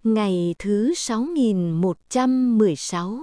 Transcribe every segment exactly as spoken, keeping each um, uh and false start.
Ngày thứ sáu nghìn một trăm mười sáu.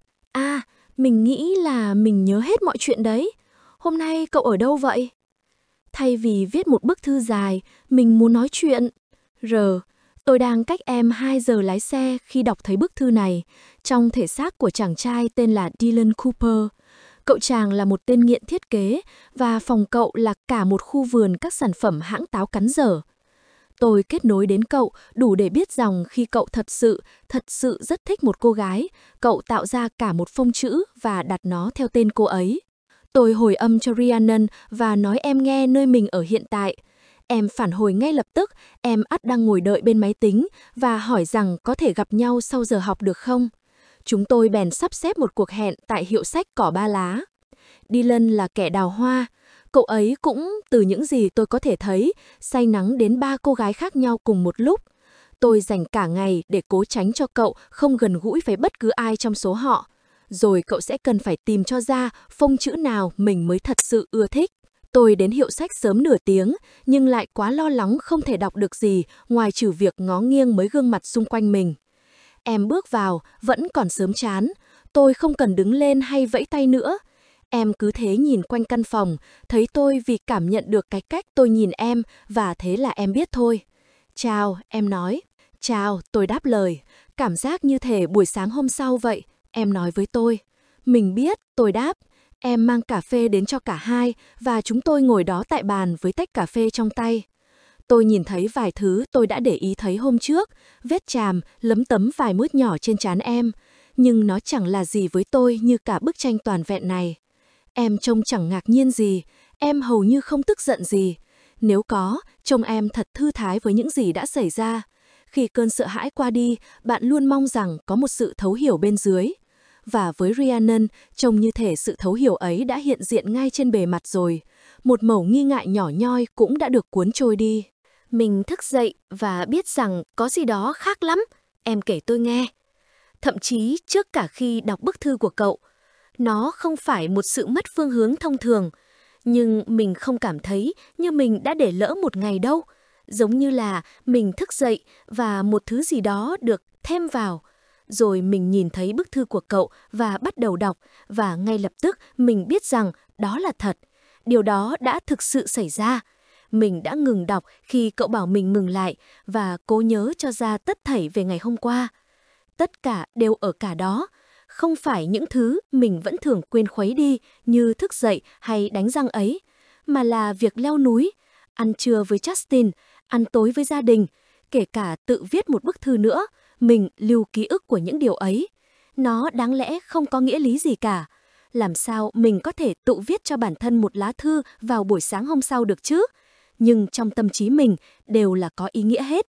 À, mình nghĩ là mình nhớ hết mọi chuyện đấy. Hôm nay cậu ở đâu vậy? Thay vì viết một bức thư dài, mình muốn nói chuyện. R, tôi đang cách em hai giờ lái xe khi đọc thấy bức thư này, trong thể xác của chàng trai tên là Dylan Cooper. Cậu chàng là một tên nghiện thiết kế và phòng cậu là cả một khu vườn các sản phẩm hãng táo cắn dở. Tôi kết nối đến cậu đủ để biết rằng khi cậu thật sự, thật sự rất thích một cô gái, cậu tạo ra cả một phông chữ và đặt nó theo tên cô ấy. Tôi hồi âm cho Rhiannon và nói em nghe nơi mình ở hiện tại. Em phản hồi ngay lập tức, em ắt đang ngồi đợi bên máy tính và hỏi rằng có thể gặp nhau sau giờ học được không. Chúng tôi bèn sắp xếp một cuộc hẹn tại hiệu sách Cỏ Ba Lá. Dylan là kẻ đào hoa. Cậu ấy cũng, từ những gì tôi có thể thấy, say nắng đến ba cô gái khác nhau cùng một lúc. Tôi dành cả ngày để cố tránh cho cậu không gần gũi với bất cứ ai trong số họ. Rồi cậu sẽ cần phải tìm cho ra phông chữ nào mình mới thật sự ưa thích. Tôi đến hiệu sách sớm nửa tiếng, nhưng lại quá lo lắng không thể đọc được gì ngoài trừ việc ngó nghiêng mấy gương mặt xung quanh mình. Em bước vào, vẫn còn sớm chán. Tôi không cần đứng lên hay vẫy tay nữa. Em cứ thế nhìn quanh căn phòng, thấy tôi vì cảm nhận được cái cách tôi nhìn em và thế là em biết thôi. Chào, em nói. Chào, tôi đáp lời. Cảm giác như thể buổi sáng hôm sau vậy, em nói với tôi. Mình biết, tôi đáp. Em mang cà phê đến cho cả hai và chúng tôi ngồi đó tại bàn với tách cà phê trong tay. Tôi nhìn thấy vài thứ tôi đã để ý thấy hôm trước, vết chàm, lấm tấm vài mút nhỏ trên trán em. Nhưng nó chẳng là gì với tôi như cả bức tranh toàn vẹn này. Em trông chẳng ngạc nhiên gì, em hầu như không tức giận gì. Nếu có, trông em thật thư thái với những gì đã xảy ra. Khi cơn sợ hãi qua đi, bạn luôn mong rằng có một sự thấu hiểu bên dưới. Và với Rhiannon, trông như thể sự thấu hiểu ấy đã hiện diện ngay trên bề mặt rồi. Một mẩu nghi ngại nhỏ nhoi cũng đã được cuốn trôi đi. Mình thức dậy và biết rằng có gì đó khác lắm, em kể tôi nghe. Thậm chí trước cả khi đọc bức thư của cậu, nó không phải một sự mất phương hướng thông thường, nhưng mình không cảm thấy như mình đã để lỡ một ngày đâu. Giống như là mình thức dậy và một thứ gì đó được thêm vào. Rồi mình nhìn thấy bức thư của cậu và bắt đầu đọc, và ngay lập tức mình biết rằng đó là thật. Điều đó đã thực sự xảy ra. Mình đã ngừng đọc khi cậu bảo mình ngừng lại và cố nhớ cho ra tất thảy về ngày hôm qua. Tất cả đều ở cả đó. Không phải những thứ mình vẫn thường quên khuấy đi như thức dậy hay đánh răng ấy, mà là việc leo núi, ăn trưa với Justin, ăn tối với gia đình, kể cả tự viết một bức thư nữa, mình lưu ký ức của những điều ấy. Nó đáng lẽ không có nghĩa lý gì cả. Làm sao mình có thể tự viết cho bản thân một lá thư vào buổi sáng hôm sau được chứ? Nhưng trong tâm trí mình đều là có ý nghĩa hết.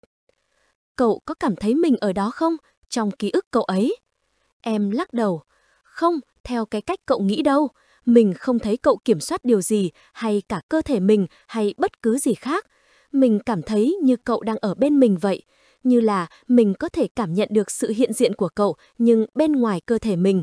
Cậu có cảm thấy mình ở đó không, trong ký ức cậu ấy? Em lắc đầu. Không, theo cái cách cậu nghĩ đâu. Mình không thấy cậu kiểm soát điều gì, hay cả cơ thể mình, hay bất cứ gì khác. Mình cảm thấy như cậu đang ở bên mình vậy. Như là mình có thể cảm nhận được sự hiện diện của cậu, nhưng bên ngoài cơ thể mình.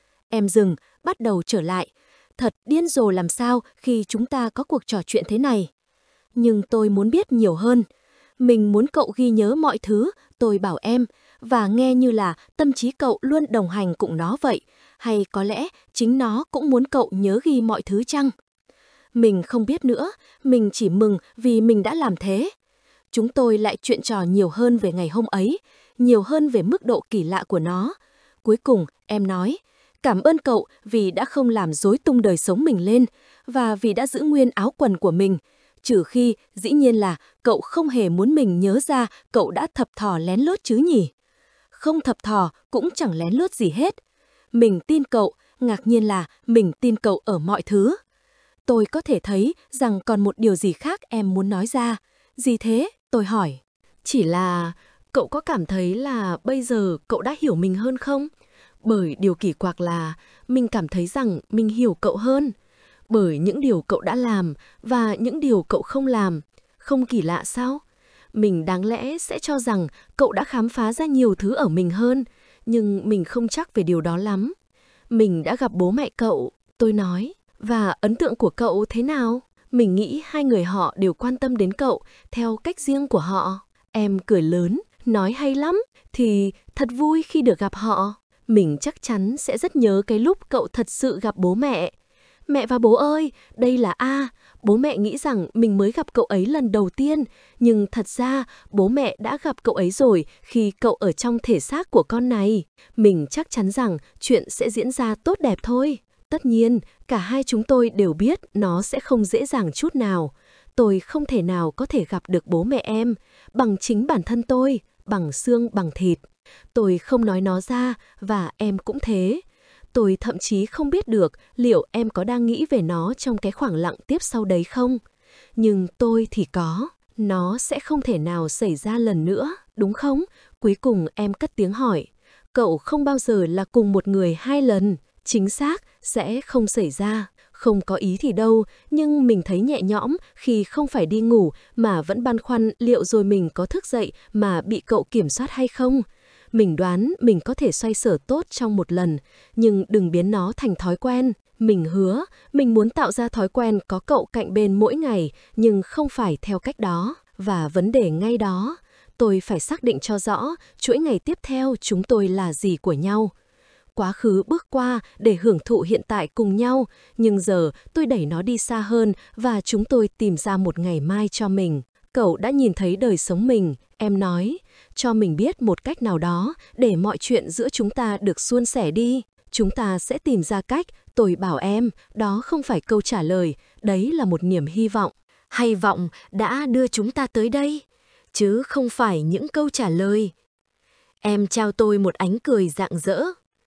Em dừng, bắt đầu trở lại. Thật điên rồ làm sao khi chúng ta có cuộc trò chuyện thế này. Nhưng tôi muốn biết nhiều hơn. Mình muốn cậu ghi nhớ mọi thứ, tôi bảo em, và nghe như là tâm trí cậu luôn đồng hành cùng nó vậy. Hay có lẽ chính nó cũng muốn cậu nhớ ghi mọi thứ chăng? Mình không biết nữa, mình chỉ mừng vì mình đã làm thế. Chúng tôi lại chuyện trò nhiều hơn về ngày hôm ấy, nhiều hơn về mức độ kỳ lạ của nó. Cuối cùng, em nói, cảm ơn cậu vì đã không làm rối tung đời sống mình lên, và vì đã giữ nguyên áo quần của mình. Trừ khi, dĩ nhiên là cậu không hề muốn mình nhớ ra cậu đã thập thò lén lút chứ nhỉ? Không thập thò cũng chẳng lén lút gì hết. Mình tin cậu, ngạc nhiên là mình tin cậu ở mọi thứ. Tôi có thể thấy rằng còn một điều gì khác em muốn nói ra. Gì thế? Tôi hỏi. Chỉ là cậu có cảm thấy là bây giờ cậu đã hiểu mình hơn không? Bởi điều kỳ quặc là mình cảm thấy rằng mình hiểu cậu hơn. Bởi những điều cậu đã làm và những điều cậu không làm. Không kỳ lạ sao? Mình đáng lẽ sẽ cho rằng cậu đã khám phá ra nhiều thứ ở mình hơn, nhưng mình không chắc về điều đó lắm. Mình đã gặp bố mẹ cậu, tôi nói. Và ấn tượng của cậu thế nào? Mình nghĩ hai người họ đều quan tâm đến cậu theo cách riêng của họ. Em cười lớn, nói hay lắm. thì thật vui khi được gặp họ. Mình chắc chắn sẽ rất nhớ cái lúc cậu thật sự gặp bố mẹ. Mẹ và bố ơi, đây là A. Bố mẹ nghĩ rằng mình mới gặp cậu ấy lần đầu tiên, nhưng thật ra bố mẹ đã gặp cậu ấy rồi khi cậu ở trong thể xác của con này. Mình chắc chắn rằng chuyện sẽ diễn ra tốt đẹp thôi. Tất nhiên, cả hai chúng tôi đều biết nó sẽ không dễ dàng chút nào. Tôi không thể nào có thể gặp được bố mẹ em, bằng chính bản thân tôi, bằng xương bằng thịt. Tôi không nói nó ra, và em cũng thế. Tôi thậm chí không biết được liệu em có đang nghĩ về nó trong cái khoảng lặng tiếp sau đấy không. Nhưng tôi thì có. Nó sẽ không thể nào xảy ra lần nữa, đúng không? Cuối cùng em cất tiếng hỏi. Cậu không bao giờ là cùng một người hai lần. Chính xác, sẽ không xảy ra. Không có ý thì đâu, nhưng mình thấy nhẹ nhõm khi không phải đi ngủ mà vẫn băn khoăn liệu rồi mình có thức dậy mà bị cậu kiểm soát hay không. Mình đoán mình có thể xoay sở tốt trong một lần, nhưng đừng biến nó thành thói quen. Mình hứa, mình muốn tạo ra thói quen có cậu cạnh bên mỗi ngày, nhưng không phải theo cách đó. Và vấn đề ngay đó, tôi phải xác định cho rõ chuỗi ngày tiếp theo chúng tôi là gì của nhau. Quá khứ bước qua để hưởng thụ hiện tại cùng nhau, nhưng giờ tôi đẩy nó đi xa hơn và chúng tôi tìm ra một ngày mai cho mình. Cậu đã nhìn thấy đời sống mình, em nói, cho mình biết một cách nào đó để mọi chuyện giữa chúng ta được suôn sẻ đi. Chúng ta sẽ tìm ra cách, tôi bảo em, đó không phải câu trả lời, đấy là một niềm hy vọng. Hy vọng đã đưa chúng ta tới đây, chứ không phải những câu trả lời. Em trao tôi một ánh cười rạng rỡ.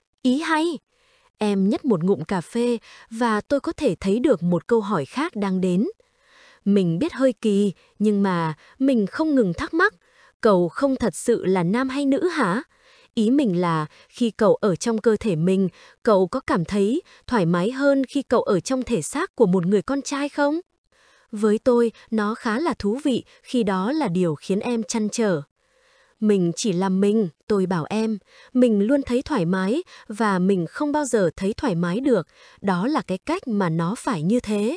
Ý hay! Em nhấp một ngụm cà phê và tôi có thể thấy được một câu hỏi khác đang đến. Mình biết hơi kỳ, nhưng mà mình không ngừng thắc mắc. Cậu không thật sự là nam hay nữ hả? Ý mình là khi cậu ở trong cơ thể mình, cậu có cảm thấy thoải mái hơn khi cậu ở trong thể xác của một người con trai không? Với tôi, nó khá là thú vị khi đó là điều khiến em trăn trở. Mình chỉ là mình, tôi bảo em, mình luôn thấy thoải mái và mình không bao giờ thấy thoải mái được, đó là cái cách mà nó phải như thế.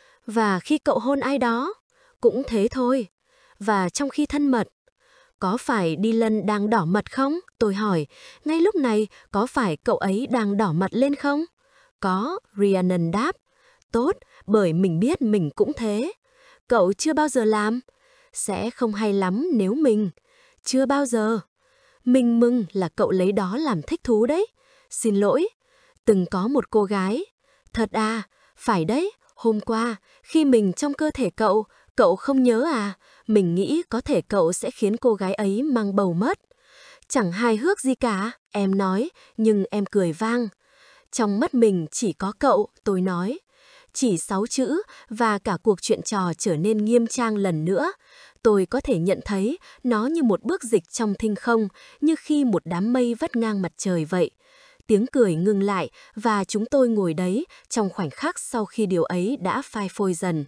Và khi cậu hôn ai đó, cũng thế thôi. Và trong khi thân mật, có phải Dylan đang đỏ mặt không? Tôi hỏi, ngay lúc này có phải cậu ấy đang đỏ mặt lên không? Có, Rhiannon đáp. Tốt, bởi mình biết mình cũng thế. Cậu chưa bao giờ làm? Sẽ không hay lắm nếu mình... Chưa bao giờ. Mình mừng là cậu lấy đó làm thích thú đấy. Xin lỗi, từng có một cô gái. Thật à, phải đấy, hôm qua, khi mình trong cơ thể cậu, cậu không nhớ à? Mình nghĩ có thể cậu sẽ khiến cô gái ấy mang bầu mất. Chẳng hài hước gì cả, em nói, nhưng em cười vang. Trong mắt mình chỉ có cậu, tôi nói. Chỉ sáu chữ và cả cuộc chuyện trò trở nên nghiêm trang lần nữa. Tôi có thể nhận thấy nó như một bước dịch trong thinh không, như khi một đám mây vắt ngang mặt trời vậy. Tiếng cười ngừng lại và chúng tôi ngồi đấy trong khoảnh khắc sau khi điều ấy đã phai phôi dần.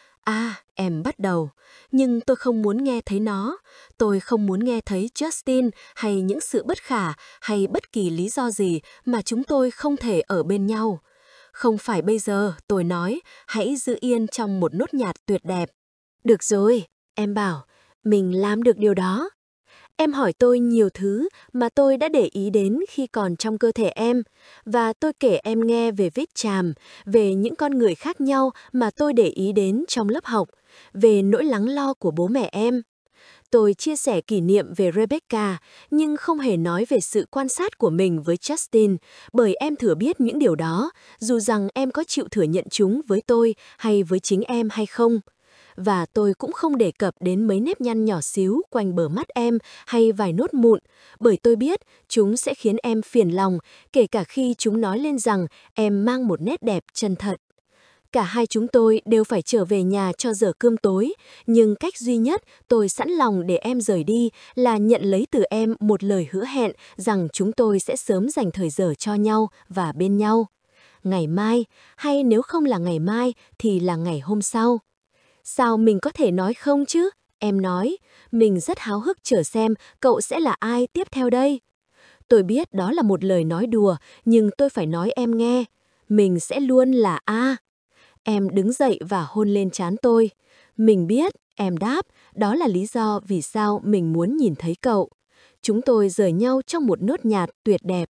À, em bắt đầu. Nhưng tôi không muốn nghe thấy nó. Tôi không muốn nghe thấy Justin hay những sự bất khả hay bất kỳ lý do gì mà chúng tôi không thể ở bên nhau. Không phải bây giờ, tôi nói, hãy giữ yên trong một nốt nhạc tuyệt đẹp. Được rồi, em bảo, mình làm được điều đó. Em hỏi tôi nhiều thứ mà tôi đã để ý đến khi còn trong cơ thể em, và tôi kể em nghe về vết chàm, về những con người khác nhau mà tôi để ý đến trong lớp học, về nỗi lắng lo của bố mẹ em. Tôi chia sẻ kỷ niệm về Rebecca, nhưng không hề nói về sự quan sát của mình với Justin, bởi em thừa biết những điều đó, dù rằng em có chịu thừa nhận chúng với tôi hay với chính em hay không. Và tôi cũng không đề cập đến mấy nếp nhăn nhỏ xíu quanh bờ mắt em hay vài nốt mụn, bởi tôi biết chúng sẽ khiến em phiền lòng, kể cả khi chúng nói lên rằng em mang một nét đẹp chân thật. Cả hai chúng tôi đều phải trở về nhà cho giờ cơm tối, nhưng cách duy nhất tôi sẵn lòng để em rời đi là nhận lấy từ em một lời hứa hẹn rằng chúng tôi sẽ sớm dành thời giờ cho nhau và bên nhau. Ngày mai, hay nếu không là ngày mai thì là ngày hôm sau. Sao mình có thể nói không chứ? Em nói, mình rất háo hức chờ xem cậu sẽ là ai tiếp theo đây. Tôi biết đó là một lời nói đùa, nhưng tôi phải nói em nghe. Mình sẽ luôn là A. Em đứng dậy và hôn lên trán tôi. Mình biết, em đáp, đó là lý do vì sao mình muốn nhìn thấy cậu. Chúng tôi rời nhau trong một nốt nhạc tuyệt đẹp.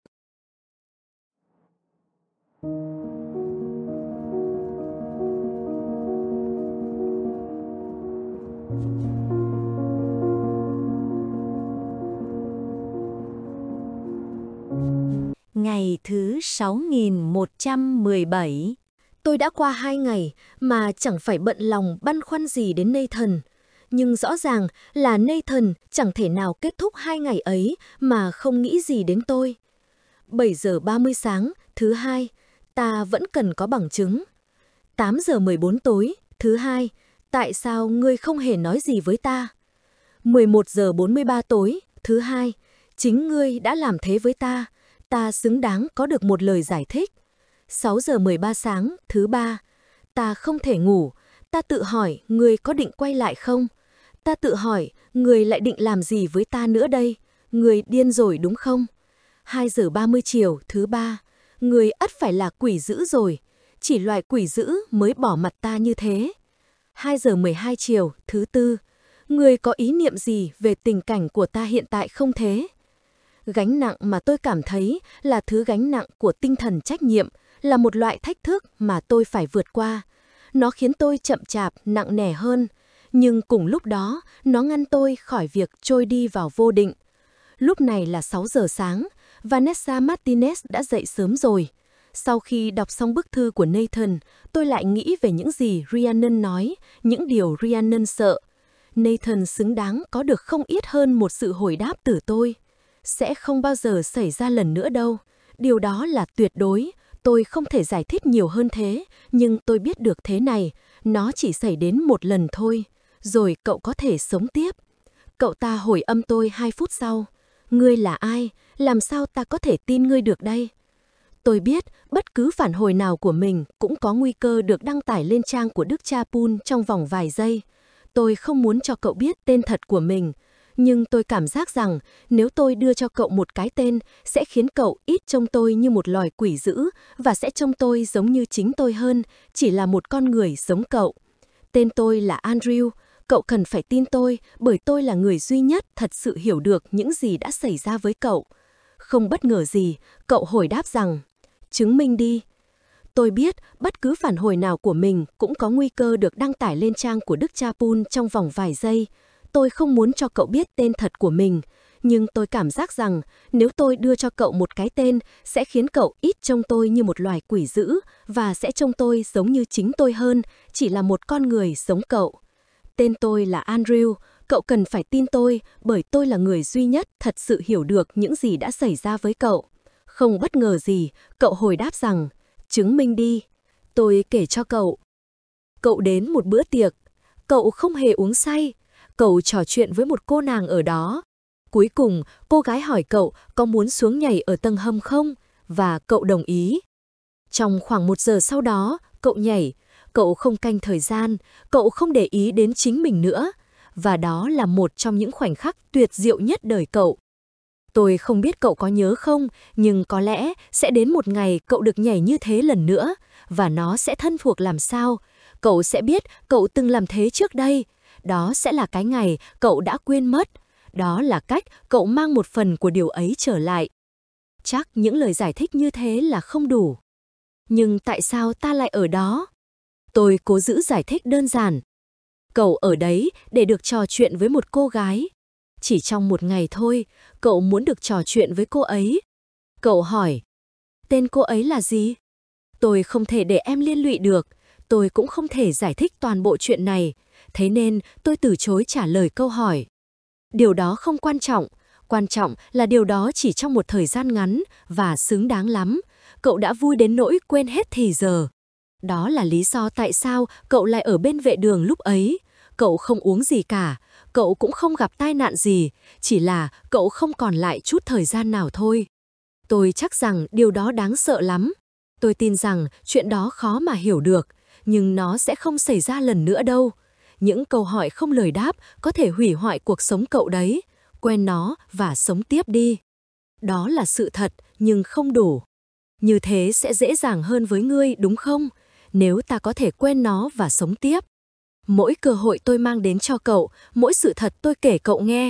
Ngày thứ sáu nghìn một trăm mười bảy. Tôi đã qua hai ngày mà chẳng phải bận lòng băn khoăn gì đến Nathan. Nhưng rõ ràng là Nathan chẳng thể nào kết thúc hai ngày ấy mà không nghĩ gì đến tôi. bảy giờ ba mươi sáng, thứ hai, ta vẫn cần có bằng chứng. tám giờ mười bốn tối, thứ hai, tại sao ngươi không hề nói gì với ta? mười một giờ bốn mươi ba tối, thứ hai, chính ngươi đã làm thế với ta, ta xứng đáng có được một lời giải thích. sáu giờ mười ba sáng, thứ ba, ta không thể ngủ, ta tự hỏi ngươi có định quay lại không? Ta tự hỏi ngươi lại định làm gì với ta nữa đây? Ngươi điên rồi đúng không? hai giờ ba mươi chiều, thứ ba, ngươi ắt phải là quỷ dữ rồi, chỉ loài quỷ dữ mới bỏ mặt ta như thế. hai giờ mười hai chiều, thứ tư, ngươi có ý niệm gì về tình cảnh của ta hiện tại không thế? Gánh nặng mà tôi cảm thấy là thứ gánh nặng của tinh thần trách nhiệm, là một loại thách thức mà tôi phải vượt qua. Nó khiến tôi chậm chạp, nặng nề hơn, nhưng cùng lúc đó, nó ngăn tôi khỏi việc trôi đi vào vô định. Lúc này là sáu giờ sáng, Vanessa Martinez đã dậy sớm rồi. Sau khi đọc xong bức thư của Nathan, tôi lại nghĩ về những gì Rhiannon nói, những điều Rhiannon sợ. Nathan xứng đáng có được không ít hơn một sự hồi đáp từ tôi. Sẽ không bao giờ xảy ra lần nữa đâu. Điều đó là tuyệt đối. Tôi không thể giải thích nhiều hơn thế, nhưng tôi biết được thế này, nó chỉ xảy đến một lần thôi. Rồi cậu có thể sống tiếp. Cậu ta hồi âm tôi hai phút sau. Ngươi là ai? Làm sao ta có thể tin ngươi được đây? Tôi biết bất cứ phản hồi nào của mình cũng có nguy cơ được đăng tải lên trang của Đức Cha Pool trong vòng vài giây. Tôi không muốn cho cậu biết tên thật của mình, nhưng tôi cảm giác rằng nếu tôi đưa cho cậu một cái tên sẽ khiến cậu ít trông tôi như một loài quỷ dữ và sẽ trông tôi giống như chính tôi hơn, chỉ là một con người giống cậu. Tên tôi là Andrew. Cậu cần phải tin tôi bởi tôi là người duy nhất thật sự hiểu được những gì đã xảy ra với cậu. Không bất ngờ gì, cậu hồi đáp rằng, chứng minh đi. Tôi biết bất cứ phản hồi nào của mình cũng có nguy cơ được đăng tải lên trang của Đức Cha Pool trong vòng vài giây. Tôi không muốn cho cậu biết tên thật của mình, nhưng tôi cảm giác rằng nếu tôi đưa cho cậu một cái tên sẽ khiến cậu ít trông tôi như một loài quỷ dữ và sẽ trông tôi giống như chính tôi hơn, chỉ là một con người giống cậu. Tên tôi là Andrew, cậu cần phải tin tôi bởi tôi là người duy nhất thật sự hiểu được những gì đã xảy ra với cậu. Không bất ngờ gì, cậu hồi đáp rằng, chứng minh đi. Tôi kể cho cậu. Cậu đến một bữa tiệc, cậu không hề uống say, cậu trò chuyện với một cô nàng ở đó. Cuối cùng, cô gái hỏi cậu có muốn xuống nhảy ở tầng hầm không, và cậu đồng ý. Trong khoảng một giờ sau đó, cậu nhảy. Cậu không canh thời gian, cậu không để ý đến chính mình nữa, và đó là một trong những khoảnh khắc tuyệt diệu nhất đời cậu. Tôi không biết cậu có nhớ không, nhưng có lẽ sẽ đến một ngày cậu được nhảy như thế lần nữa, và nó sẽ thân thuộc làm sao. Cậu sẽ biết cậu từng làm thế trước đây. Đó sẽ là cái ngày cậu đã quên mất. Đó là cách cậu mang một phần của điều ấy trở lại. Chắc những lời giải thích như thế là không đủ. Nhưng tại sao ta lại ở đó? Tôi cố giữ giải thích đơn giản. Cậu ở đấy để được trò chuyện với một cô gái. Chỉ trong một ngày thôi, cậu muốn được trò chuyện với cô ấy. Cậu hỏi, tên cô ấy là gì? Tôi không thể để em liên lụy được. Tôi cũng không thể giải thích toàn bộ chuyện này. Thế nên tôi từ chối trả lời câu hỏi. Điều đó không quan trọng. Quan trọng là điều đó chỉ trong một thời gian ngắn và xứng đáng lắm. Cậu đã vui đến nỗi quên hết thì giờ. Đó là lý do tại sao cậu lại ở bên vệ đường lúc ấy. Cậu không uống gì cả, cậu cũng không gặp tai nạn gì, chỉ là cậu không còn lại chút thời gian nào thôi. Tôi chắc rằng điều đó đáng sợ lắm. Tôi tin rằng chuyện đó khó mà hiểu được, nhưng nó sẽ không xảy ra lần nữa đâu. Những câu hỏi không lời đáp có thể hủy hoại cuộc sống cậu đấy. Quen nó và sống tiếp đi. Đó là sự thật, nhưng không đủ. Như thế sẽ dễ dàng hơn với ngươi, đúng không? Nếu ta có thể quen nó và sống tiếp. Mỗi cơ hội tôi mang đến cho cậu, mỗi sự thật tôi kể cậu nghe,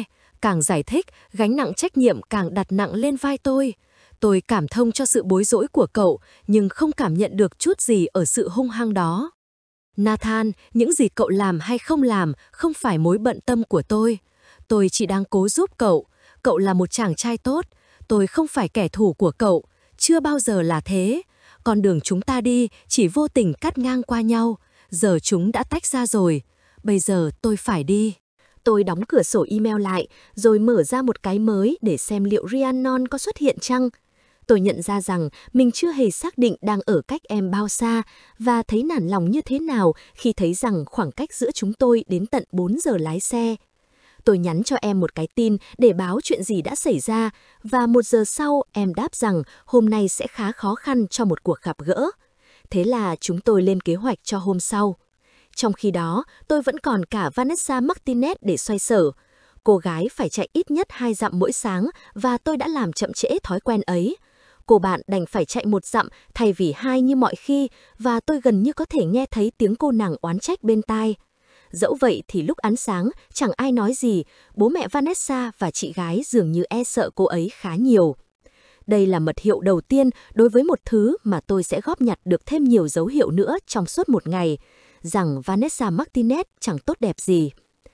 Càng giải thích, gánh nặng trách nhiệm càng đặt nặng lên vai tôi. Tôi cảm thông cho sự bối rối của cậu, nhưng không cảm nhận được chút gì ở sự hung hăng đó. Nathan, những gì cậu làm hay không làm không phải mối bận tâm của tôi. Tôi chỉ đang cố giúp cậu. Cậu là một chàng trai tốt. Tôi không phải kẻ thù của cậu. Chưa bao giờ là thế. Con đường chúng ta đi chỉ vô tình cắt ngang qua nhau. Giờ chúng đã tách ra rồi. Bây giờ tôi phải đi. Tôi đóng cửa sổ email lại, rồi mở ra một cái mới để xem liệu Rhiannon có xuất hiện chăng. Tôi nhận ra rằng mình chưa hề xác định đang ở cách em bao xa và thấy nản lòng như thế nào khi thấy rằng khoảng cách giữa chúng tôi đến tận bốn giờ lái xe. Tôi nhắn cho em một cái tin để báo chuyện gì đã xảy ra và một giờ sau em đáp rằng hôm nay sẽ khá khó khăn cho một cuộc gặp gỡ. Thế là chúng tôi lên kế hoạch cho hôm sau. Trong khi đó, tôi vẫn còn cả Vanessa Martinez để xoay sở. Cô gái phải chạy ít nhất hai dặm mỗi sáng và tôi đã làm chậm trễ thói quen ấy. Cô bạn đành phải chạy một dặm thay vì hai như mọi khi và tôi gần như có thể nghe thấy tiếng cô nàng oán trách bên tai. Dẫu vậy thì lúc ăn sáng chẳng ai nói gì, bố mẹ Vanessa và chị gái dường như e sợ cô ấy khá nhiều. Đây là mật hiệu đầu tiên đối với một thứ mà tôi sẽ góp nhặt được thêm nhiều dấu hiệu nữa trong suốt một ngày, rằng Vanessa Martinez chẳng tốt đẹp gì.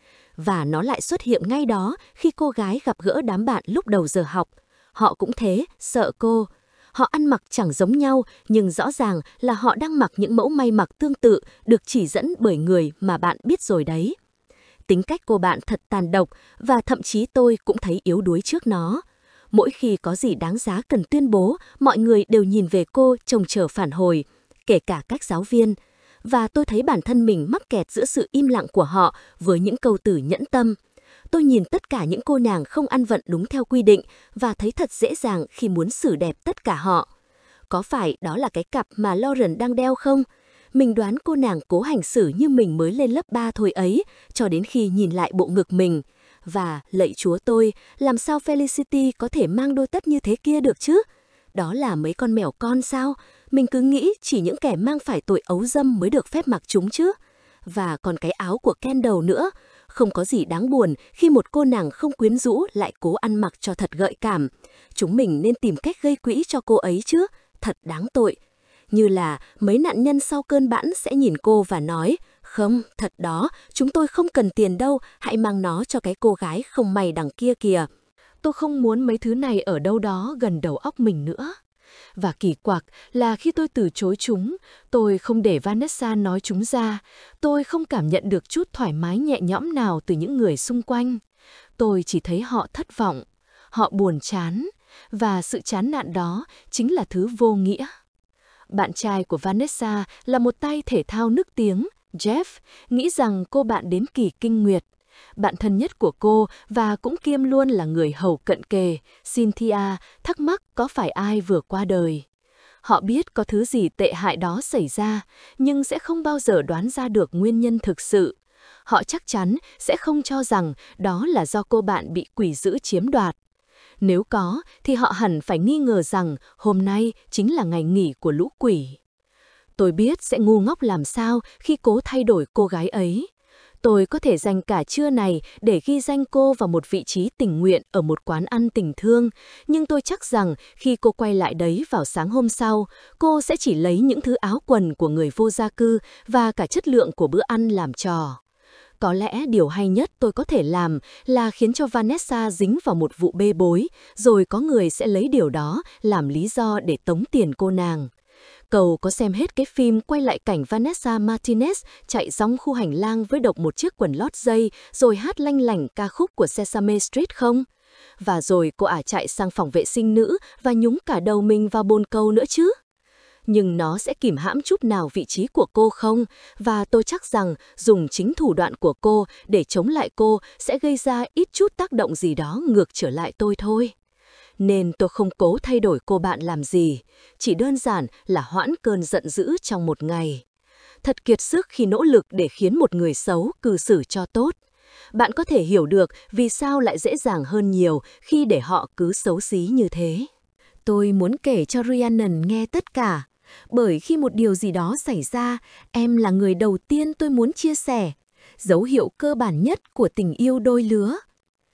Và nó lại xuất hiện ngay đó khi cô gái gặp gỡ đám bạn lúc đầu giờ học. Họ cũng thế, sợ cô. Họ ăn mặc chẳng giống nhau, nhưng rõ ràng là họ đang mặc những mẫu may mặc tương tự được chỉ dẫn bởi người mà bạn biết rồi đấy. Tính cách cô bạn thật tàn độc và thậm chí tôi cũng thấy yếu đuối trước nó. Mỗi khi có gì đáng giá cần tuyên bố, mọi người đều nhìn về cô trông chờ phản hồi, kể cả các giáo viên. Và tôi thấy bản thân mình mắc kẹt giữa sự im lặng của họ với những câu từ nhẫn tâm. Tôi nhìn tất cả những cô nàng không ăn vận đúng theo quy định và thấy thật dễ dàng khi muốn xử đẹp tất cả họ. Có phải đó là cái cặp mà Lauren đang đeo không? Mình đoán cô nàng cố hành xử như mình mới lên lớp ba thôi ấy, cho đến khi nhìn lại bộ ngực mình. Và lạy chúa tôi, làm sao Felicity có thể mang đôi tất như thế kia được chứ? Đó là mấy con mèo con sao? Mình cứ nghĩ chỉ những kẻ mang phải tội ấu dâm mới được phép mặc chúng chứ. Và còn cái áo của Kendall nữa. Không có gì đáng buồn khi một cô nàng không quyến rũ lại cố ăn mặc cho thật gợi cảm. Chúng mình nên tìm cách gây quỹ cho cô ấy chứ. Thật đáng tội. Như là mấy nạn nhân sau cơn bão sẽ nhìn cô và nói, không, thật đó, chúng tôi không cần tiền đâu, hãy mang nó cho cái cô gái không may đằng kia kìa. Tôi không muốn mấy thứ này ở đâu đó gần đầu óc mình nữa. Và kỳ quặc là khi tôi từ chối chúng, tôi không để Vanessa nói chúng ra, tôi không cảm nhận được chút thoải mái nhẹ nhõm nào từ những người xung quanh. Tôi chỉ thấy họ thất vọng, họ buồn chán, và sự chán nản đó chính là thứ vô nghĩa. Bạn trai của Vanessa là một tay thể thao nức tiếng, Jeff, nghĩ rằng cô bạn đến kỳ kinh nguyệt. Bạn thân nhất của cô và cũng kiêm luôn là người hầu cận kề, Cynthia, thắc mắc có phải ai vừa qua đời. Họ biết có thứ gì tệ hại đó xảy ra, nhưng sẽ không bao giờ đoán ra được nguyên nhân thực sự. Họ chắc chắn sẽ không cho rằng đó là do cô bạn bị quỷ dữ chiếm đoạt. Nếu có, thì họ hẳn phải nghi ngờ rằng hôm nay chính là ngày nghỉ của lũ quỷ. Tôi biết sẽ ngu ngốc làm sao khi cố thay đổi cô gái ấy. Tôi có thể dành cả trưa này để ghi danh cô vào một vị trí tình nguyện ở một quán ăn tình thương, nhưng tôi chắc rằng khi cô quay lại đấy vào sáng hôm sau, cô sẽ chỉ lấy những thứ áo quần của người vô gia cư và cả chất lượng của bữa ăn làm trò. Có lẽ điều hay nhất tôi có thể làm là khiến cho Vanessa dính vào một vụ bê bối, rồi có người sẽ lấy điều đó làm lý do để tống tiền cô nàng. Cậu có xem hết cái phim quay lại cảnh Vanessa Martinez chạy dòng khu hành lang với độc một chiếc quần lót dây rồi hát lanh lảnh ca khúc của Sesame Street không? Và rồi cô ả chạy sang phòng vệ sinh nữ và nhúng cả đầu mình vào bồn cầu nữa chứ? Nhưng nó sẽ kìm hãm chút nào vị trí của cô không? Và tôi chắc rằng dùng chính thủ đoạn của cô để chống lại cô sẽ gây ra ít chút tác động gì đó ngược trở lại tôi thôi. Nên tôi không cố thay đổi cô bạn làm gì, chỉ đơn giản là hoãn cơn giận dữ trong một ngày. Thật kiệt sức khi nỗ lực để khiến một người xấu cư xử cho tốt. Bạn có thể hiểu được vì sao lại dễ dàng hơn nhiều khi để họ cứ xấu xí như thế. Tôi muốn kể cho Rhiannon nghe tất cả, bởi khi một điều gì đó xảy ra, em là người đầu tiên tôi muốn chia sẻ. Dấu hiệu cơ bản nhất của tình yêu đôi lứa.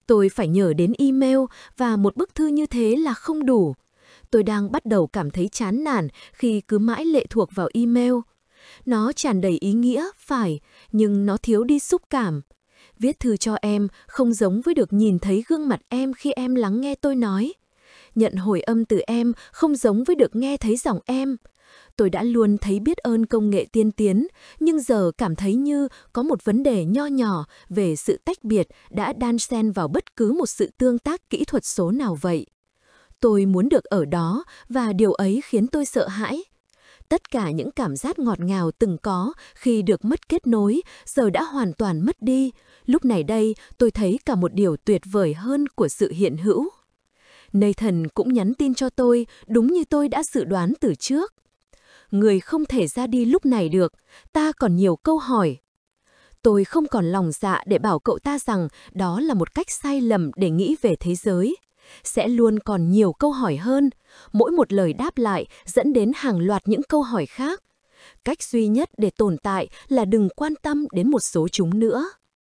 Tôi phải nhờ đến email và một bức thư như thế là không đủ. Tôi đang bắt đầu cảm thấy chán nản khi cứ mãi lệ thuộc vào email. Nó tràn đầy ý nghĩa, phải, nhưng nó thiếu đi xúc cảm. Viết thư cho em không giống với được nhìn thấy gương mặt em khi em lắng nghe tôi nói. Nhận hồi âm từ em không giống với được nghe thấy giọng em. Tôi đã luôn thấy biết ơn công nghệ tiên tiến, nhưng giờ cảm thấy như có một vấn đề nho nhỏ về sự tách biệt đã đan xen vào bất cứ một sự tương tác kỹ thuật số nào vậy. Tôi muốn được ở đó và điều ấy khiến tôi sợ hãi. Tất cả những cảm giác ngọt ngào từng có khi được mất kết nối giờ đã hoàn toàn mất đi. Lúc này đây tôi thấy cả một điều tuyệt vời hơn của sự hiện hữu. Nathan cũng nhắn tin cho tôi đúng như tôi đã dự đoán từ trước. Người không thể ra đi lúc này được, ta còn nhiều câu hỏi. Tôi không còn lòng dạ để bảo cậu ta rằng đó là một cách sai lầm để nghĩ về thế giới. Sẽ luôn còn nhiều câu hỏi hơn, mỗi một lời đáp lại dẫn đến hàng loạt những câu hỏi khác. Cách duy nhất để tồn tại là đừng quan tâm đến một số chúng nữa.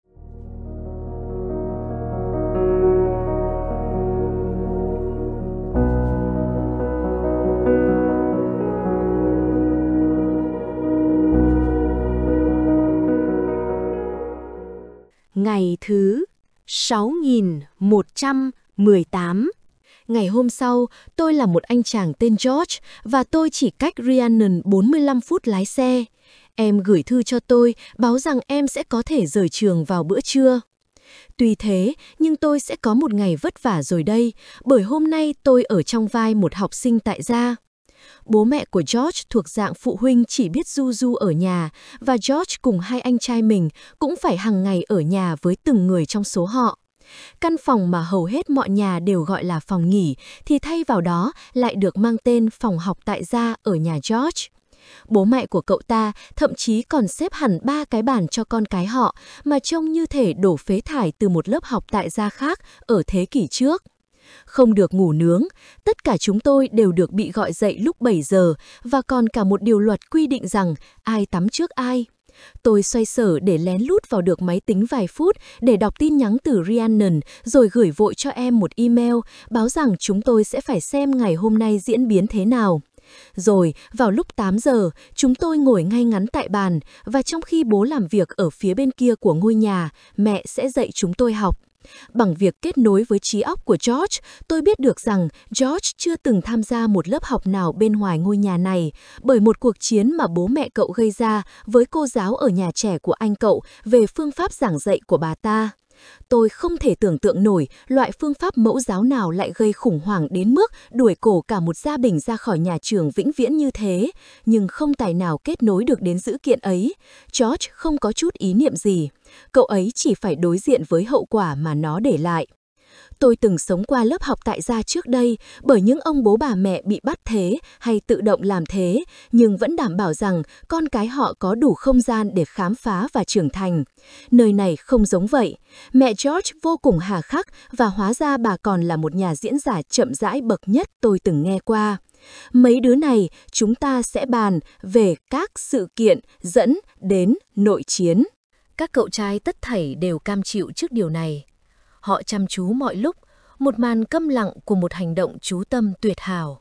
Ngày thứ sáu nghìn một trăm mười tám. Ngày hôm sau, tôi là một anh chàng tên George và tôi chỉ cách Rhiannon bốn mươi lăm phút lái xe. Em gửi thư cho tôi báo rằng em sẽ có thể rời trường vào bữa trưa. Tuy thế, nhưng tôi sẽ có một ngày vất vả rồi đây, bởi hôm nay tôi ở trong vai một học sinh tại gia. Bố mẹ của George thuộc dạng phụ huynh chỉ biết du du ở nhà, và George cùng hai anh trai mình cũng phải hàng ngày ở nhà với từng người trong số họ. Căn phòng mà hầu hết mọi nhà đều gọi là phòng nghỉ, thì thay vào đó lại được mang tên phòng học tại gia ở nhà George. Bố mẹ của cậu ta thậm chí còn xếp hẳn ba cái bàn cho con cái họ, mà trông như thể đổ phế thải từ một lớp học tại gia khác ở thế kỷ trước. Không được ngủ nướng, tất cả chúng tôi đều được bị gọi dậy lúc bảy giờ, và còn cả một điều luật quy định rằng ai tắm trước ai. Tôi xoay sở để lén lút vào được máy tính vài phút để đọc tin nhắn từ Rhiannon, rồi gửi vội cho em một email báo rằng chúng tôi sẽ phải xem ngày hôm nay diễn biến thế nào. Rồi, vào lúc tám giờ, chúng tôi ngồi ngay ngắn tại bàn, và trong khi bố làm việc ở phía bên kia của ngôi nhà, mẹ sẽ dạy chúng tôi học. Bằng việc kết nối với trí óc của George, tôi biết được rằng George chưa từng tham gia một lớp học nào bên ngoài ngôi nhà này, bởi một cuộc chiến mà bố mẹ cậu gây ra với cô giáo ở nhà trẻ của anh cậu về phương pháp giảng dạy của bà ta. Tôi không thể tưởng tượng nổi loại phương pháp mẫu giáo nào lại gây khủng hoảng đến mức đuổi cổ cả một gia đình ra khỏi nhà trường vĩnh viễn như thế, nhưng không tài nào kết nối được đến dữ kiện ấy. George không có chút ý niệm gì. Cậu ấy chỉ phải đối diện với hậu quả mà nó để lại. Tôi từng sống qua lớp học tại gia trước đây, bởi những ông bố bà mẹ bị bắt thế hay tự động làm thế, nhưng vẫn đảm bảo rằng con cái họ có đủ không gian để khám phá và trưởng thành. Nơi này không giống vậy. Mẹ George vô cùng hà khắc, và hóa ra bà còn là một nhà diễn giả chậm rãi bậc nhất tôi từng nghe qua. Mấy đứa này, chúng ta sẽ bàn về các sự kiện dẫn đến nội chiến. Các cậu trai tất thảy đều cam chịu trước điều này. Họ chăm chú mọi lúc, một màn câm lặng của một hành động chú tâm tuyệt hảo.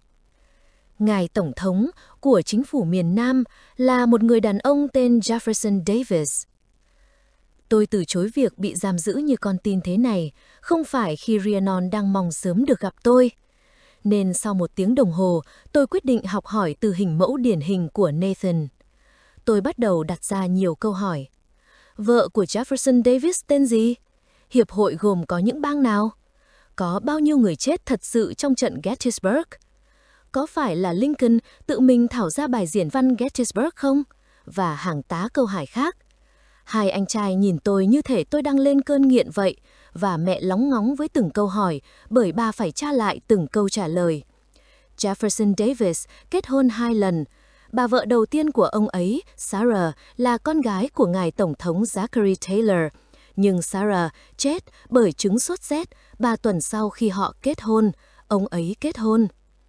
Ngài Tổng thống của chính phủ miền Nam là một người đàn ông tên Jefferson Davis. Tôi từ chối việc bị giam giữ như con tin thế này, không phải khi Rhiannon đang mong sớm được gặp tôi. Nên sau một tiếng đồng hồ, tôi quyết định học hỏi từ hình mẫu điển hình của Nathan. Tôi bắt đầu đặt ra nhiều câu hỏi. Vợ của Jefferson Davis tên gì? Hiệp hội gồm có những bang nào? Có bao nhiêu người chết thật sự trong trận Gettysburg? Có phải là Lincoln tự mình thảo ra bài diễn văn Gettysburg không? Và hàng tá câu hỏi khác. Hai anh trai nhìn tôi như thể tôi đang lên cơn nghiện vậy, và mẹ lóng ngóng với từng câu hỏi, bởi bà phải tra lại từng câu trả lời. Jefferson Davis kết hôn hai lần. Bà vợ đầu tiên của ông ấy, Sarah, là con gái của ngài Tổng thống Zachary Taylor. Nhưng Sarah chết bởi chứng sốt rét ba tuần sau khi họ kết hôn. Ông ấy kết hôn.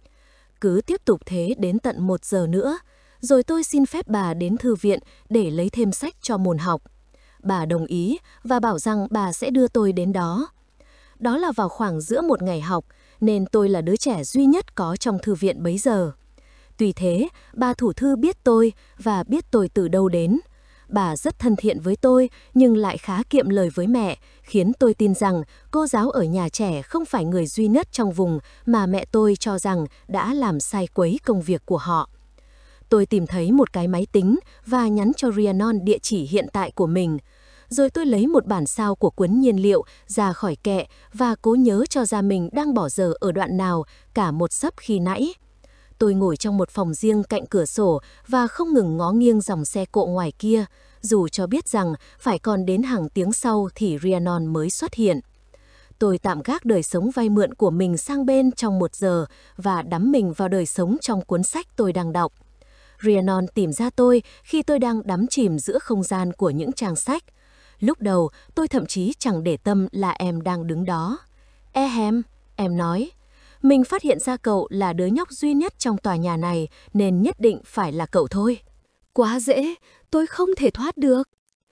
Cứ tiếp tục thế đến tận một giờ nữa, rồi tôi xin phép bà đến thư viện để lấy thêm sách cho môn học. Bà đồng ý và bảo rằng bà sẽ đưa tôi đến đó. Đó là vào khoảng giữa một ngày học, nên tôi là đứa trẻ duy nhất có trong thư viện bấy giờ. Tuy thế, bà thủ thư biết tôi và biết tôi từ đâu đến. Bà rất thân thiện với tôi nhưng lại khá kiệm lời với mẹ, khiến tôi tin rằng cô giáo ở nhà trẻ không phải người duy nhất trong vùng mà mẹ tôi cho rằng đã làm sai quấy công việc của họ. Tôi tìm thấy một cái máy tính và nhắn cho Rhiannon địa chỉ hiện tại của mình. Rồi tôi lấy một bản sao của cuốn nhiên liệu ra khỏi kệ và cố nhớ cho ra mình đang bỏ giờ ở đoạn nào cả một sấp khi nãy. Tôi ngồi trong một phòng riêng cạnh cửa sổ và không ngừng ngó nghiêng dòng xe cộ ngoài kia, dù cho biết rằng phải còn đến hàng tiếng sau thì Rhiannon mới xuất hiện. Tôi tạm gác đời sống vay mượn của mình sang bên trong một giờ và đắm mình vào đời sống trong cuốn sách tôi đang đọc. Rhiannon tìm ra tôi khi tôi đang đắm chìm giữa không gian của những trang sách. Lúc đầu, tôi thậm chí chẳng để tâm là em đang đứng đó. Ehem, em nói. Mình phát hiện ra cậu là đứa nhóc duy nhất trong tòa nhà này nên nhất định phải là cậu thôi. Quá dễ, tôi không thể thoát được.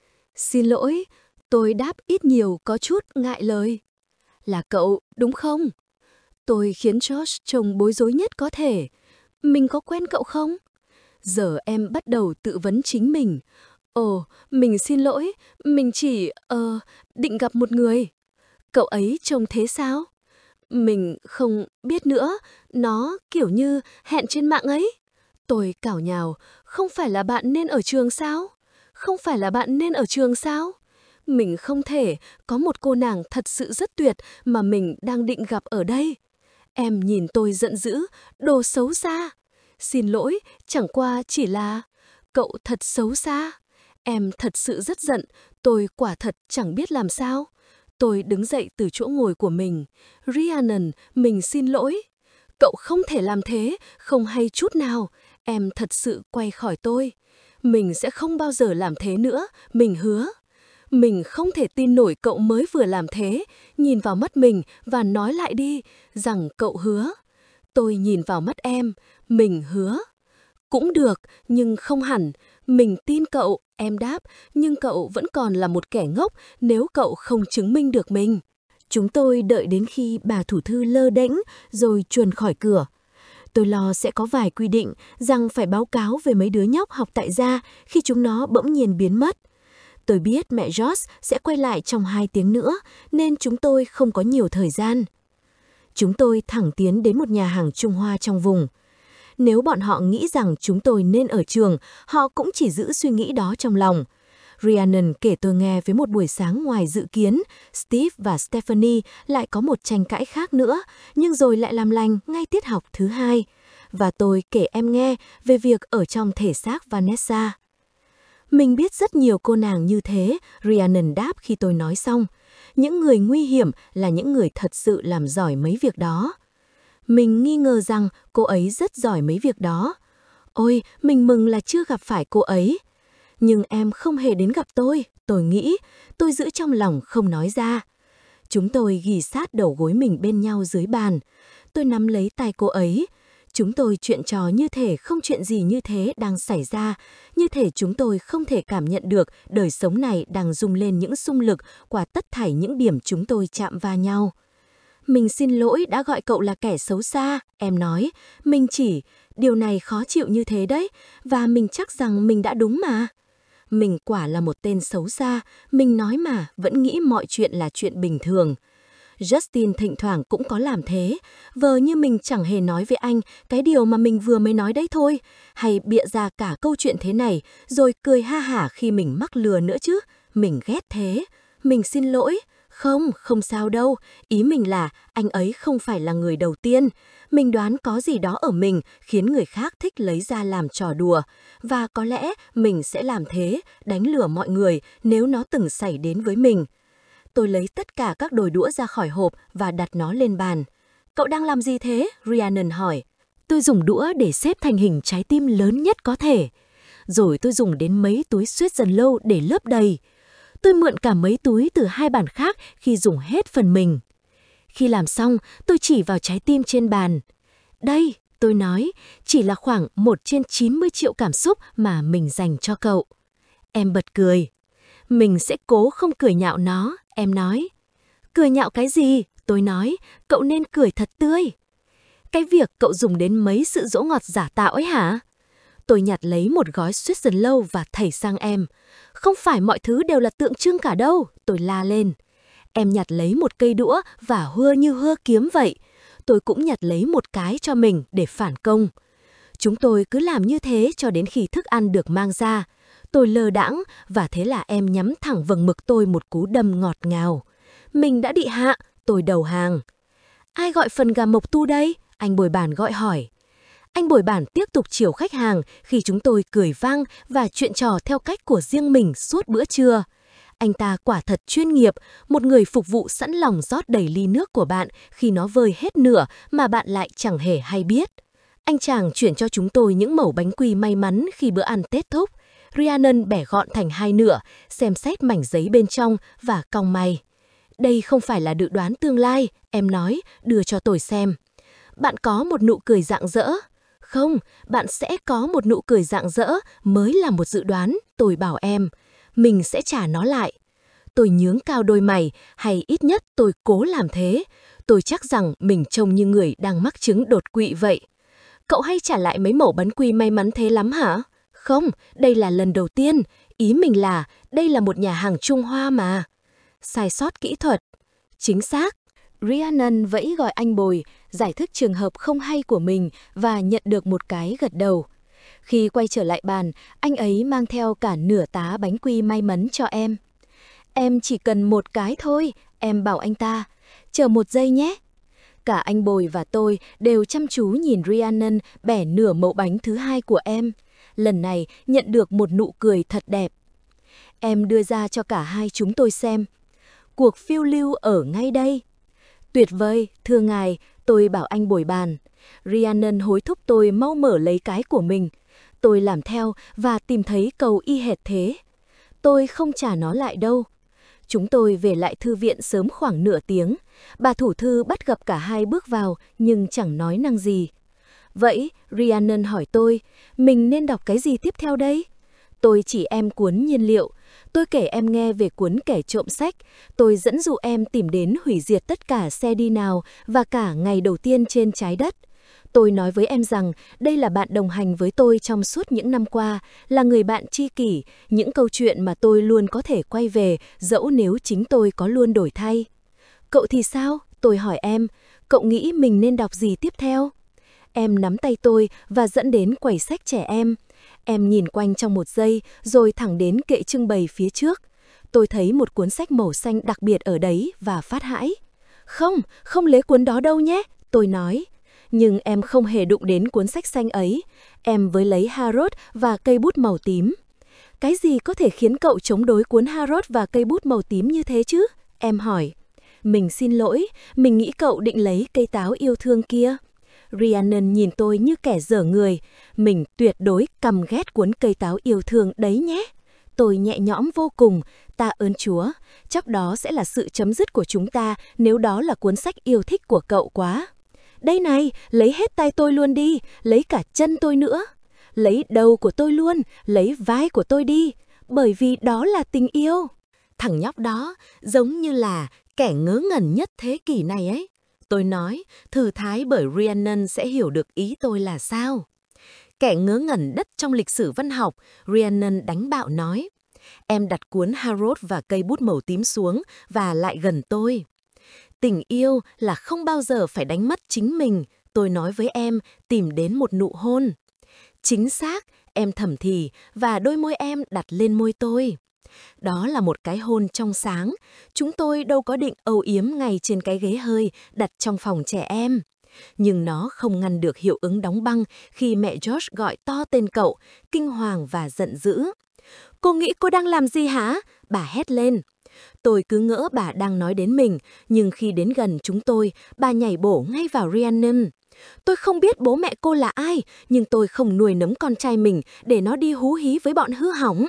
Xin lỗi, tôi đáp ít nhiều có chút ngại lời. Là cậu, đúng không? Tôi khiến Josh trông bối rối nhất có thể. Mình có quen cậu không? Giờ em bắt đầu tự vấn chính mình. Ồ, mình xin lỗi, mình chỉ, ờ, uh, định gặp một người. Cậu ấy trông thế sao? Mình không biết nữa, nó kiểu như hẹn trên mạng ấy. Tôi cảo nhào, không phải là bạn nên ở trường sao? Không phải là bạn nên ở trường sao? Mình không thể có một cô nàng thật sự rất tuyệt mà mình đang định gặp ở đây. Em nhìn tôi giận dữ, đồ xấu xa. Xin lỗi, chẳng qua chỉ là... Cậu thật xấu xa. Em thật sự rất giận, tôi quả thật chẳng biết làm sao. Tôi đứng dậy từ chỗ ngồi của mình. Rhiannon, mình xin lỗi. Cậu không thể làm thế, không hay chút nào. Em thật sự quay khỏi tôi. Mình sẽ không bao giờ làm thế nữa, mình hứa. Mình không thể tin nổi cậu mới vừa làm thế. Nhìn vào mắt mình và nói lại đi, rằng cậu hứa. Tôi nhìn vào mắt em, mình hứa. Cũng được, nhưng không hẳn. Mình tin cậu, em đáp, nhưng cậu vẫn còn là một kẻ ngốc nếu cậu không chứng minh được mình. Chúng tôi đợi đến khi bà thủ thư lơ đễnh rồi chuồn khỏi cửa. Tôi lo sẽ có vài quy định rằng phải báo cáo về mấy đứa nhóc học tại gia khi chúng nó bỗng nhiên biến mất. Tôi biết mẹ Josh sẽ quay lại trong hai tiếng nữa nên chúng tôi không có nhiều thời gian. Chúng tôi thẳng tiến đến một nhà hàng Trung Hoa trong vùng. Nếu bọn họ nghĩ rằng chúng tôi nên ở trường, họ cũng chỉ giữ suy nghĩ đó trong lòng. Rhiannon kể tôi nghe với một buổi sáng ngoài dự kiến, Steve và Stephanie lại có một tranh cãi khác nữa, nhưng rồi lại làm lành ngay tiết học thứ hai. Và tôi kể em nghe về việc ở trong thể xác Vanessa. Mình biết rất nhiều cô nàng như thế, Rhiannon đáp khi tôi nói xong. Những người nguy hiểm là những người thật sự làm giỏi mấy việc đó. Mình nghi ngờ rằng cô ấy rất giỏi mấy việc đó. Ôi, mình mừng là chưa gặp phải cô ấy. Nhưng em không hề đến gặp tôi, tôi nghĩ, tôi giữ trong lòng không nói ra. Chúng tôi ghì sát đầu gối mình bên nhau dưới bàn. Tôi nắm lấy tay cô ấy. Chúng tôi chuyện trò như thể không chuyện gì như thế đang xảy ra, như thể chúng tôi không thể cảm nhận được đời sống này đang rung lên những xung lực qua tất thảy những điểm chúng tôi chạm va nhau. Mình xin lỗi đã gọi cậu là kẻ xấu xa, em nói. Mình chỉ, điều này khó chịu như thế đấy, và mình chắc rằng mình đã đúng mà. Mình quả là một tên xấu xa, mình nói mà, vẫn nghĩ mọi chuyện là chuyện bình thường. Justin thỉnh thoảng cũng có làm thế, vờ như mình chẳng hề nói với anh cái điều mà mình vừa mới nói đấy thôi, hay bịa ra cả câu chuyện thế này, rồi cười ha hả khi mình mắc lừa nữa chứ. Mình ghét thế. Mình xin lỗi. Không, không sao đâu. Ý mình là anh ấy không phải là người đầu tiên. Mình đoán có gì đó ở mình khiến người khác thích lấy ra làm trò đùa. Và có lẽ mình sẽ làm thế, đánh lừa mọi người nếu nó từng xảy đến với mình. Tôi lấy tất cả các đồi đũa ra khỏi hộp và đặt nó lên bàn. Cậu đang làm gì thế? Rhiannon hỏi. Tôi dùng đũa để xếp thành hình trái tim lớn nhất có thể. Rồi tôi dùng đến mấy túi Switzerland để lấp đầy. Tôi mượn cả mấy túi từ hai bàn khác khi dùng hết phần mình. Khi làm xong, tôi chỉ vào trái tim trên bàn. Đây, tôi nói, chỉ là khoảng một trên chín mươi triệu cảm xúc mà mình dành cho cậu. Em bật cười. Mình sẽ cố không cười nhạo nó, em nói. Cười nhạo cái gì? tôi nói, cậu nên cười thật tươi. Cái việc cậu dùng đến mấy sự dỗ ngọt giả tạo ấy hả? Tôi nhặt lấy một gói Swiss Loaf và thảy sang em. Không phải mọi thứ đều là tượng trưng cả đâu, tôi la lên. Em nhặt lấy một cây đũa và hưa như hưa kiếm vậy. Tôi cũng nhặt lấy một cái cho mình để phản công. Chúng tôi cứ làm như thế cho đến khi thức ăn được mang ra. Tôi lơ đãng và thế là em nhắm thẳng vầng mực tôi một cú đâm ngọt ngào. Mình đã bị hạ, tôi đầu hàng. Ai gọi phần gà mộc tu đây? Anh bồi bàn gọi hỏi. Anh bồi bàn tiếp tục chiều khách hàng khi chúng tôi cười vang và chuyện trò theo cách của riêng mình suốt bữa trưa. Anh ta quả thật chuyên nghiệp, một người phục vụ sẵn lòng rót đầy ly nước của bạn khi nó vơi hết nửa mà bạn lại chẳng hề hay biết. Anh chàng chuyển cho chúng tôi những mẩu bánh quy may mắn khi bữa ăn Tết thúc. Rhiannon bẻ gọn thành hai nửa, xem xét mảnh giấy bên trong và cong mày. Đây không phải là dự đoán tương lai, em nói, đưa cho tôi xem. Bạn có một nụ cười rạng rỡ. Không, bạn sẽ có một nụ cười rạng rỡ mới là một dự đoán, tôi bảo em. Mình sẽ trả nó lại. Tôi nhướng cao đôi mày, hay ít nhất tôi cố làm thế. Tôi chắc rằng mình trông như người đang mắc chứng đột quỵ vậy. Cậu hay trả lại mấy mẩu bánh quy may mắn thế lắm hả? Không, đây là lần đầu tiên. Ý mình là đây là một nhà hàng Trung Hoa mà. Sai sót kỹ thuật. Chính xác. Rhiannon vẫy gọi anh Bồi, giải thích trường hợp không hay của mình và nhận được một cái gật đầu. Khi quay trở lại bàn, anh ấy mang theo cả nửa tá bánh quy may mắn cho em. Em chỉ cần một cái thôi, em bảo anh ta. Chờ một giây nhé. Cả anh Bồi và tôi đều chăm chú nhìn Rhiannon bẻ nửa mẩu bánh thứ hai của em. Lần này nhận được một nụ cười thật đẹp. Em đưa ra cho cả hai chúng tôi xem. Cuộc phiêu lưu ở ngay đây. Tuyệt vời, thưa ngài, tôi bảo anh bồi bàn. Rhiannon hối thúc tôi mau mở lấy cái của mình. Tôi làm theo và tìm thấy câu y hệt thế. Tôi không trả nó lại đâu. Chúng tôi về lại thư viện sớm khoảng nửa tiếng. Bà thủ thư bắt gặp cả hai bước vào nhưng chẳng nói năng gì. Vậy, Rhiannon hỏi tôi, mình nên đọc cái gì tiếp theo đây? Tôi chỉ em cuốn nhiên liệu. Tôi kể em nghe về cuốn kẻ trộm sách. Tôi dẫn dụ em tìm đến hủy diệt tất cả xe đi nào và cả ngày đầu tiên trên trái đất. Tôi nói với em rằng đây là bạn đồng hành với tôi trong suốt những năm qua, là người bạn tri kỷ, những câu chuyện mà tôi luôn có thể quay về dẫu nếu chính tôi có luôn đổi thay. Cậu thì sao? Tôi hỏi em, cậu nghĩ mình nên đọc gì tiếp theo? Em nắm tay tôi và dẫn đến quầy sách trẻ em. Em nhìn quanh trong một giây rồi thẳng đến kệ trưng bày phía trước. Tôi thấy một cuốn sách màu xanh đặc biệt ở đấy và phát hãi. Không, không lấy cuốn đó đâu nhé, tôi nói. Nhưng em không hề đụng đến cuốn sách xanh ấy. Em với lấy Harrod và cây bút màu tím. Cái gì có thể khiến cậu chống đối cuốn Harrod và cây bút màu tím như thế chứ? Em hỏi. Mình xin lỗi, mình nghĩ cậu định lấy cây táo yêu thương kia. Rhiannon nhìn tôi như kẻ dở người. Mình tuyệt đối căm ghét cuốn cây táo yêu thương đấy nhé. Tôi nhẹ nhõm vô cùng. Tạ ơn Chúa. Chắc đó sẽ là sự chấm dứt của chúng ta nếu đó là cuốn sách yêu thích của cậu quá. Đây này, lấy hết tay tôi luôn đi, lấy cả chân tôi nữa. Lấy đầu của tôi luôn, lấy vai của tôi đi, bởi vì đó là tình yêu. Thằng nhóc đó giống như là kẻ ngớ ngẩn nhất thế kỷ này ấy. Tôi nói, thử thái bởi Rhiannon sẽ hiểu được ý tôi là sao. Kẻ ngớ ngẩn đất trong lịch sử văn học, Rhiannon đánh bạo nói. Em đặt cuốn Harrod và cây bút màu tím xuống và lại gần tôi. Tình yêu là không bao giờ phải đánh mất chính mình, tôi nói với em, tìm đến một nụ hôn. Chính xác, em thầm thì và đôi môi em đặt lên môi tôi. Đó là một cái hôn trong sáng, chúng tôi đâu có định âu yếm ngay trên cái ghế hơi đặt trong phòng trẻ em. Nhưng nó không ngăn được hiệu ứng đóng băng khi mẹ George gọi to tên cậu, kinh hoàng và giận dữ. Cô nghĩ cô đang làm gì hả? Bà hét lên. Tôi cứ ngỡ bà đang nói đến mình, nhưng khi đến gần chúng tôi, bà nhảy bổ ngay vào Rhiannon. Tôi không biết bố mẹ cô là ai, nhưng tôi không nuôi nấng con trai mình để nó đi hú hí với bọn hư hỏng.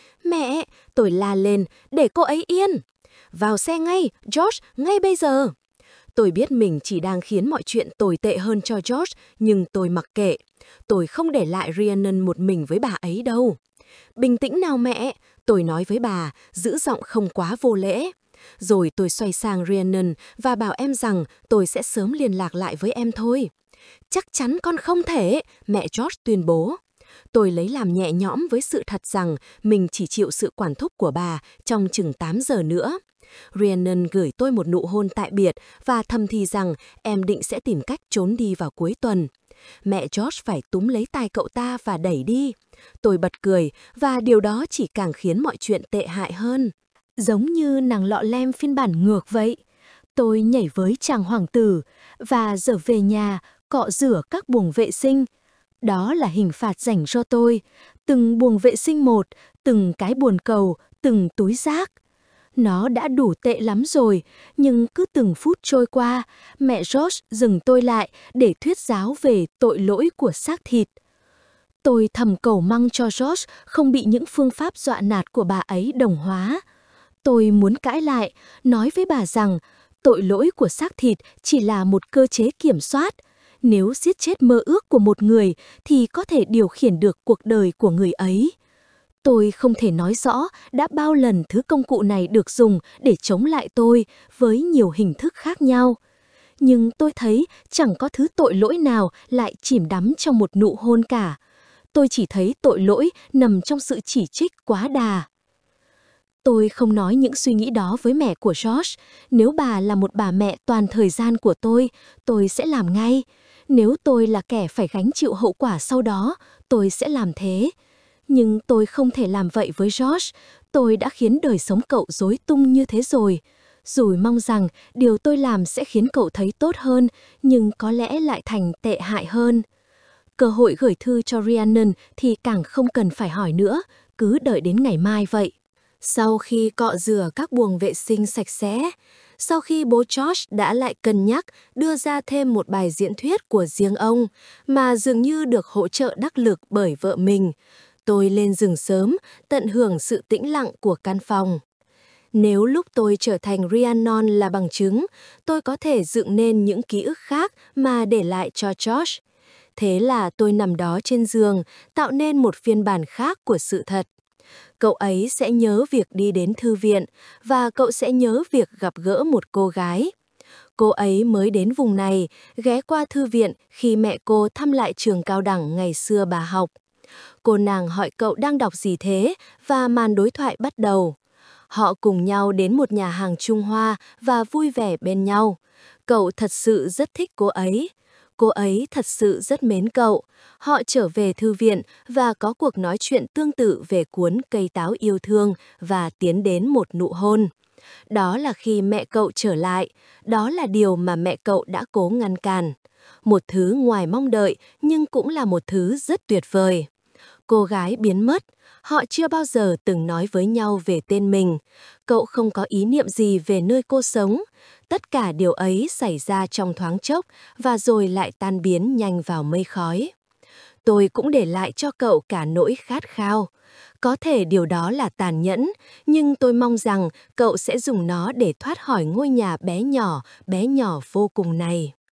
Mẹ, tôi la lên, để cô ấy yên. Vào xe ngay, George, ngay bây giờ. Tôi biết mình chỉ đang khiến mọi chuyện tồi tệ hơn cho George, nhưng tôi mặc kệ. Tôi không để lại Rhiannon một mình với bà ấy đâu. Bình tĩnh nào mẹ, tôi nói với bà, giữ giọng không quá vô lễ. Rồi tôi xoay sang Rhiannon và bảo em rằng tôi sẽ sớm liên lạc lại với em thôi. Chắc chắn con không thể, mẹ George tuyên bố. Tôi lấy làm nhẹ nhõm với sự thật rằng mình chỉ chịu sự quản thúc của bà trong chừng tám giờ nữa. Rhiannon gửi tôi một nụ hôn tại biệt và thầm thì rằng em định sẽ tìm cách trốn đi vào cuối tuần. Mẹ George phải túm lấy tay cậu ta và đẩy đi. Tôi bật cười và điều đó chỉ càng khiến mọi chuyện tệ hại hơn. Giống như nàng lọ lem phiên bản ngược vậy. Tôi nhảy với chàng hoàng tử và trở về nhà cọ rửa các buồng vệ sinh. Đó là hình phạt dành cho tôi. Từng buồng vệ sinh một, từng cái bồn cầu, từng túi rác. Nó đã đủ tệ lắm rồi, nhưng cứ từng phút trôi qua, mẹ George dừng tôi lại để thuyết giáo về tội lỗi của xác thịt. Tôi thầm cầu mong cho George không bị những phương pháp dọa nạt của bà ấy đồng hóa. Tôi muốn cãi lại, nói với bà rằng tội lỗi của xác thịt chỉ là một cơ chế kiểm soát. Nếu giết chết mơ ước của một người thì có thể điều khiển được cuộc đời của người ấy. Tôi không thể nói rõ đã bao lần thứ công cụ này được dùng để chống lại tôi với nhiều hình thức khác nhau. Nhưng tôi thấy chẳng có thứ tội lỗi nào lại chìm đắm trong một nụ hôn cả. Tôi chỉ thấy tội lỗi nằm trong sự chỉ trích quá đà. Tôi không nói những suy nghĩ đó với mẹ của George. Nếu bà là một bà mẹ toàn thời gian của tôi, tôi sẽ làm ngay. Nếu tôi là kẻ phải gánh chịu hậu quả sau đó, tôi sẽ làm thế. Nhưng tôi không thể làm vậy với George. Tôi đã khiến đời sống cậu rối tung như thế rồi. Dù mong rằng điều tôi làm sẽ khiến cậu thấy tốt hơn, nhưng có lẽ lại thành tệ hại hơn. Cơ hội gửi thư cho Rhiannon thì càng không cần phải hỏi nữa, cứ đợi đến ngày mai vậy. Sau khi cọ rửa các buồng vệ sinh sạch sẽ, sau khi bố George đã lại cân nhắc đưa ra thêm một bài diễn thuyết của riêng ông, mà dường như được hỗ trợ đắc lực bởi vợ mình, tôi lên giường sớm, tận hưởng sự tĩnh lặng của căn phòng. Nếu lúc tôi trở thành Rhiannon là bằng chứng, tôi có thể dựng nên những ký ức khác mà để lại cho George. Thế là tôi nằm đó trên giường, tạo nên một phiên bản khác của sự thật. Cậu ấy sẽ nhớ việc đi đến thư viện, và cậu sẽ nhớ việc gặp gỡ một cô gái. Cô ấy mới đến vùng này, ghé qua thư viện khi mẹ cô thăm lại trường cao đẳng ngày xưa bà học. Cô nàng hỏi cậu đang đọc gì thế, và màn đối thoại bắt đầu. Họ cùng nhau đến một nhà hàng Trung Hoa và vui vẻ bên nhau. Cậu thật sự rất thích cô ấy. Cô ấy thật sự rất mến cậu. Họ trở về thư viện và có cuộc nói chuyện tương tự về cuốn Cây táo yêu thương và tiến đến một nụ hôn. Đó là khi mẹ cậu trở lại. Đó là điều mà mẹ cậu đã cố ngăn cản. Một thứ ngoài mong đợi nhưng cũng là một thứ rất tuyệt vời. Cô gái biến mất. Họ chưa bao giờ từng nói với nhau về tên mình. Cậu không có ý niệm gì về nơi cô sống. Tất cả điều ấy xảy ra trong thoáng chốc và rồi lại tan biến nhanh vào mây khói. Tôi cũng để lại cho cậu cả nỗi khát khao. Có thể điều đó là tàn nhẫn, nhưng tôi mong rằng cậu sẽ dùng nó để thoát khỏi ngôi nhà bé nhỏ, bé nhỏ vô cùng này.